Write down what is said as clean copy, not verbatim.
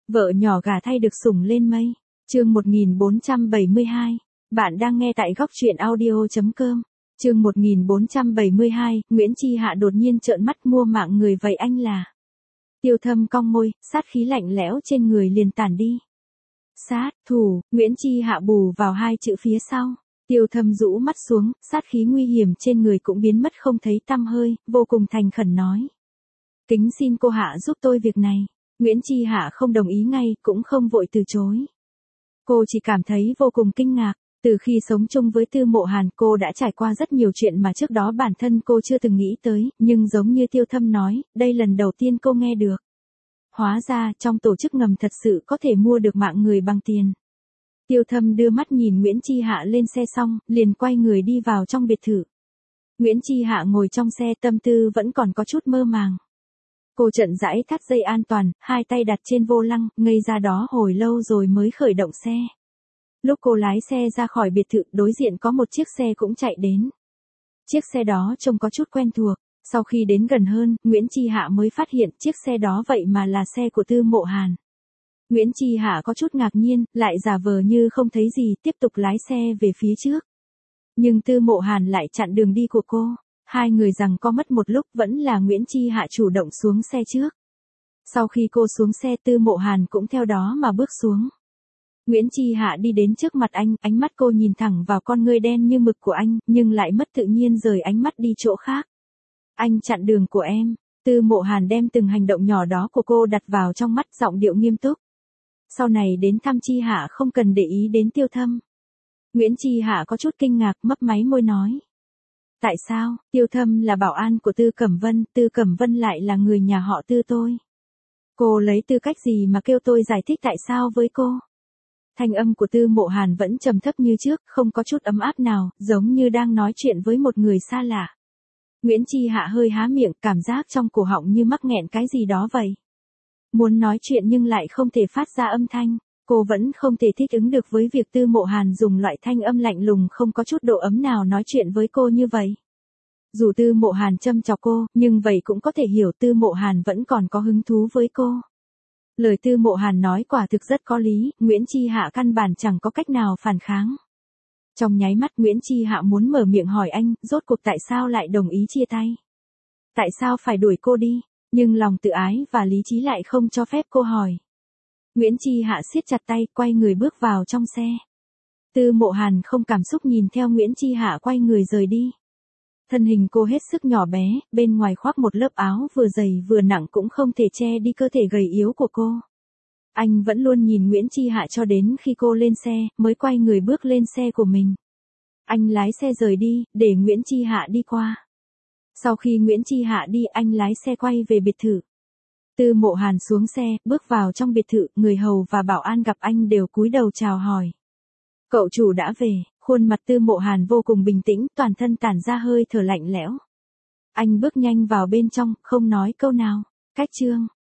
Vợ nhỏ gả thay được sủng lên mây. Chương 1472. Bạn đang nghe tại góc truyện audio.com. Chương 1472, Nguyễn Chi Hạ đột nhiên trợn mắt mua mạng người, vậy anh là? Tiêu Thâm cong môi, sát khí lạnh lẽo trên người liền tản đi. Sát thủ, Nguyễn Chi Hạ bù vào hai chữ phía sau. Tiêu Thâm rũ mắt xuống, sát khí nguy hiểm trên người cũng biến mất không thấy tăm hơi, vô cùng thành khẩn nói. Kính xin cô Hạ giúp tôi việc này. Nguyễn Chi Hạ không đồng ý ngay, cũng không vội từ chối. Cô chỉ cảm thấy vô cùng kinh ngạc. Từ khi sống chung với Tư Mộ Hàn, cô đã trải qua rất nhiều chuyện mà trước đó bản thân cô chưa từng nghĩ tới, nhưng giống như Tiêu Thâm nói, đây lần đầu tiên cô nghe được. Hóa ra, trong tổ chức ngầm thật sự có thể mua được mạng người bằng tiền. Tiêu Thâm đưa mắt nhìn Nguyễn Chi Hạ lên xe xong, liền quay người đi vào trong biệt thự. Nguyễn Chi Hạ ngồi trong xe, tâm tư vẫn còn có chút mơ màng. Cô chậm rãi thắt dây an toàn, hai tay đặt trên vô lăng, ngây ra đó hồi lâu rồi mới khởi động xe. Lúc cô lái xe ra khỏi biệt thự, đối diện có một chiếc xe cũng chạy đến. Chiếc xe đó trông có chút quen thuộc. Sau khi đến gần hơn, Nguyễn Chi Hạ mới phát hiện chiếc xe đó vậy mà là xe của Tư Mộ Hàn. Nguyễn Chi Hạ có chút ngạc nhiên, lại giả vờ như không thấy gì, tiếp tục lái xe về phía trước. Nhưng Tư Mộ Hàn lại chặn đường đi của cô. Hai người giằng co mất một lúc, vẫn là Nguyễn Chi Hạ chủ động xuống xe trước. Sau khi cô xuống xe, Tư Mộ Hàn cũng theo đó mà bước xuống. Nguyễn Chi Hạ đi đến trước mặt anh, ánh mắt cô nhìn thẳng vào con ngươi đen như mực của anh, nhưng lại mất tự nhiên rời ánh mắt đi chỗ khác. Anh chặn đường của em. Tư Mộ Hàn đem từng hành động nhỏ đó của cô đặt vào trong mắt, giọng điệu nghiêm túc. Sau này đến thăm Chi Hạ không cần để ý đến Tiêu Thâm. Nguyễn Chi Hạ có chút kinh ngạc, mấp máy môi nói. Tại sao? Tiêu Thâm là bảo an của Tư Cẩm Vân lại là người nhà họ Tư tôi. Cô lấy tư cách gì mà kêu tôi giải thích tại sao với cô? Thanh âm của Tư Mộ Hàn vẫn trầm thấp như trước, không có chút ấm áp nào, giống như đang nói chuyện với một người xa lạ. Nguyễn Chi Hạ hơi há miệng, cảm giác trong cổ họng như mắc nghẹn cái gì đó vậy. Muốn nói chuyện nhưng lại không thể phát ra âm thanh, cô vẫn không thể thích ứng được với việc Tư Mộ Hàn dùng loại thanh âm lạnh lùng không có chút độ ấm nào nói chuyện với cô như vậy. Dù Tư Mộ Hàn châm chọc cô, nhưng vậy cũng có thể hiểu Tư Mộ Hàn vẫn còn có hứng thú với cô. Lời Tư Mộ Hàn nói quả thực rất có lý, Nguyễn Chi Hạ căn bản chẳng có cách nào phản kháng. Trong nháy mắt Nguyễn Chi Hạ muốn mở miệng hỏi anh, rốt cuộc tại sao lại đồng ý chia tay? Tại sao phải đuổi cô đi? Nhưng lòng tự ái và lý trí lại không cho phép cô hỏi. Nguyễn Chi Hạ siết chặt tay, quay người bước vào trong xe. Tư Mộ Hàn không cảm xúc nhìn theo Nguyễn Chi Hạ quay người rời đi. Thân hình cô hết sức nhỏ bé, bên ngoài khoác một lớp áo vừa dày vừa nặng cũng không thể che đi cơ thể gầy yếu của cô. Anh vẫn luôn nhìn Nguyễn Chi Hạ cho đến khi cô lên xe, mới quay người bước lên xe của mình. Anh lái xe rời đi, để Nguyễn Chi Hạ đi qua. Sau khi Nguyễn Chi Hạ đi, anh lái xe quay về biệt thự. Tư Mộ Hàn xuống xe, bước vào trong biệt thự, người hầu và bảo an gặp anh đều cúi đầu chào hỏi. Cậu chủ đã về, khuôn mặt Tư Mộ Hàn vô cùng bình tĩnh, toàn thân tản ra hơi thở lạnh lẽo. Anh bước nhanh vào bên trong, không nói câu nào. Cách chương